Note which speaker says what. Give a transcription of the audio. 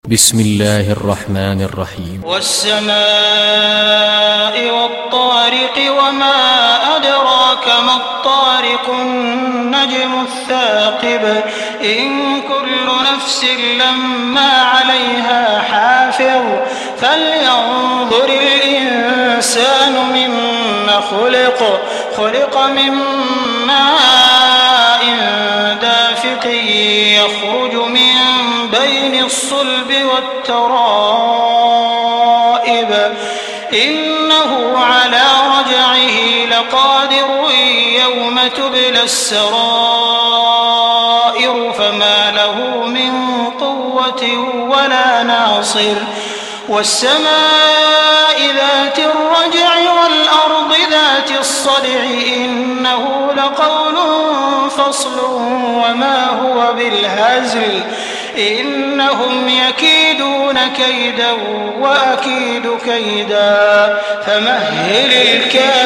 Speaker 1: بسم الله الرحمن الرحيم
Speaker 2: والسماء والطارق وما أدراك ما الطارق النجم الثاقب إن كل نفس لما عليها حافظ فلينظر الإنسان مما خلق من ماء دافق يخرج من بين الصلب والترائب إنه على رجعه لقادر يوم تبلى السرائر فما له من قوة ولا ناصر والسماء ذات الرجع والأرض ذات الصدع إنه لقول فصل وما هو بالهزل إنهم يكيدون كيدا وأكيد كيدا فمهل الكافرين